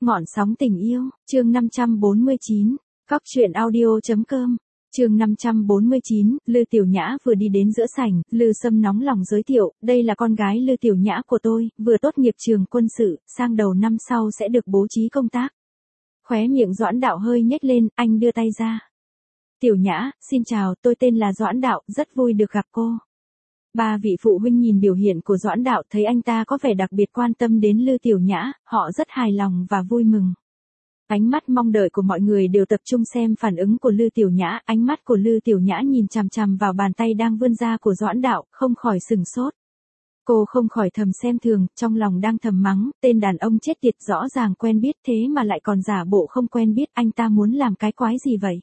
Ngọn sóng tình yêu, chương 549, Cóc truyện audio.com, chương 549, Lư Tiểu Nhã vừa đi đến giữa sảnh, Lư Sâm nóng lòng giới thiệu, đây là con gái Lư Tiểu Nhã của tôi, vừa tốt nghiệp trường quân sự, sang đầu năm sau sẽ được bố trí công tác. Khóe miệng Doãn Đạo hơi nhếch lên, anh đưa tay ra. Tiểu Nhã, xin chào, tôi tên là Doãn Đạo, rất vui được gặp cô. Ba vị phụ huynh nhìn biểu hiện của Doãn Đạo thấy anh ta có vẻ đặc biệt quan tâm đến Lư Tiểu Nhã, họ rất hài lòng và vui mừng. Ánh mắt mong đợi của mọi người đều tập trung xem phản ứng của Lư Tiểu Nhã, ánh mắt của Lư Tiểu Nhã nhìn chằm chằm vào bàn tay đang vươn ra của Doãn Đạo, không khỏi sừng sốt. Cô không khỏi thầm xem thường, trong lòng đang thầm mắng, tên đàn ông chết tiệt rõ ràng quen biết thế mà lại còn giả bộ không quen biết, anh ta muốn làm cái quái gì vậy?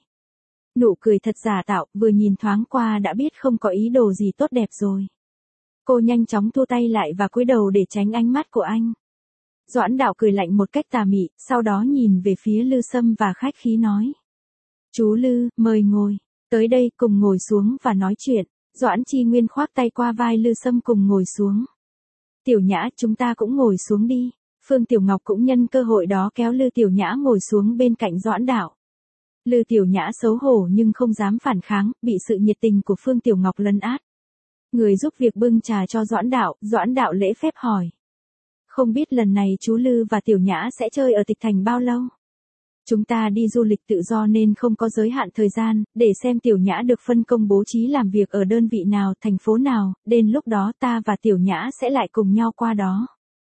Nụ cười thật giả tạo, vừa nhìn thoáng qua đã biết không có ý đồ gì tốt đẹp rồi. Cô nhanh chóng thu tay lại và cúi đầu để tránh ánh mắt của anh. Doãn Đạo cười lạnh một cách tà mị, sau đó nhìn về phía Lư Sâm và khách khí nói. Chú Lư, mời ngồi, tới đây cùng ngồi xuống và nói chuyện. Doãn Chi Nguyên khoác tay qua vai Lư Sâm cùng ngồi xuống. Tiểu Nhã, chúng ta cũng ngồi xuống đi. Phương Tiểu Ngọc cũng nhân cơ hội đó kéo Lư Tiểu Nhã ngồi xuống bên cạnh Doãn Đạo. Lư Tiểu Nhã xấu hổ nhưng không dám phản kháng, bị sự nhiệt tình của Phương Tiểu Ngọc lấn át. Người giúp việc bưng trà cho Doãn Đạo lễ phép hỏi. Không biết lần này chú Lư và Tiểu Nhã sẽ chơi ở Tịch Thành bao lâu? Chúng ta đi du lịch tự do nên không có giới hạn thời gian, để xem Tiểu Nhã được phân công bố trí làm việc ở đơn vị nào, thành phố nào, đến lúc đó ta và Tiểu Nhã sẽ lại cùng nhau qua đó.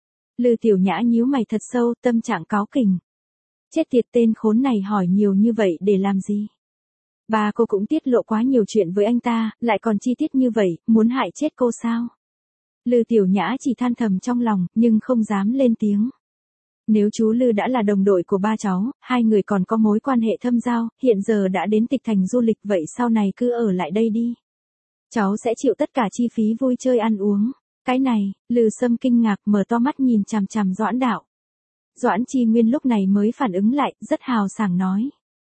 Lư Tiểu Nhã nhíu mày thật sâu, tâm trạng cáu kỉnh. Chết tiệt, tên khốn này hỏi nhiều như vậy để làm gì? Bà cô cũng tiết lộ quá nhiều chuyện với anh ta, lại còn chi tiết như vậy, muốn hại chết cô sao? Lư Tiểu Nhã chỉ than thầm trong lòng, nhưng không dám lên tiếng. Nếu chú Lư đã là đồng đội của ba cháu, hai người còn có mối quan hệ thâm giao, hiện giờ đã đến Tịch Thành du lịch vậy sau này cứ ở lại đây đi. Cháu sẽ chịu tất cả chi phí vui chơi ăn uống. Cái này, Lư Sâm kinh ngạc mở to mắt nhìn chằm chằm Doãn Đạo. Doãn Chi Nguyên lúc này mới phản ứng lại, rất hào sảng nói.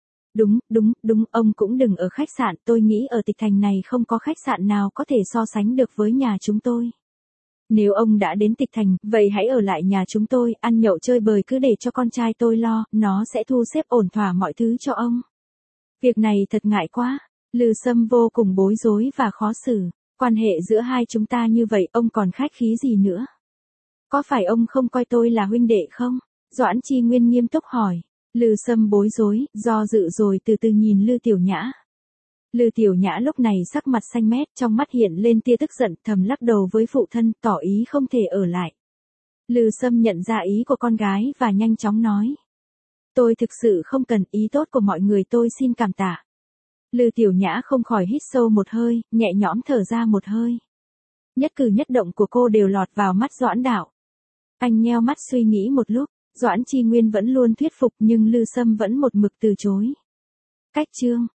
Đúng, ông cũng đừng ở khách sạn, tôi nghĩ ở Tịch Thành này không có khách sạn nào có thể so sánh được với nhà chúng tôi. Nếu ông đã đến Tịch Thành, vậy hãy ở lại nhà chúng tôi, ăn nhậu chơi bời cứ để cho con trai tôi lo, nó sẽ thu xếp ổn thỏa mọi thứ cho ông. Việc này thật ngại quá, Lư Sâm vô cùng bối rối và khó xử, quan hệ giữa hai chúng ta như vậy ông còn khách khí gì nữa? Có phải ông không coi tôi là huynh đệ không? Doãn Chi Nguyên nghiêm túc hỏi. Lư Sâm bối rối, do dự rồi từ từ nhìn Lư Tiểu Nhã. Lư Tiểu Nhã lúc này sắc mặt xanh mét, trong mắt hiện lên tia tức giận, thầm lắc đầu với phụ thân, tỏ ý không thể ở lại. Lư Sâm nhận ra ý của con gái và nhanh chóng nói. Tôi thực sự không cần, ý tốt của mọi người tôi xin cảm tạ. Lư Tiểu Nhã không khỏi hít sâu một hơi, nhẹ nhõm thở ra một hơi. Nhất cử nhất động của cô đều lọt vào mắt Doãn Đạo. Anh nheo mắt suy nghĩ một lúc, Doãn Chi Nguyên vẫn luôn thuyết phục nhưng Lư Sâm vẫn một mực từ chối. Cách chương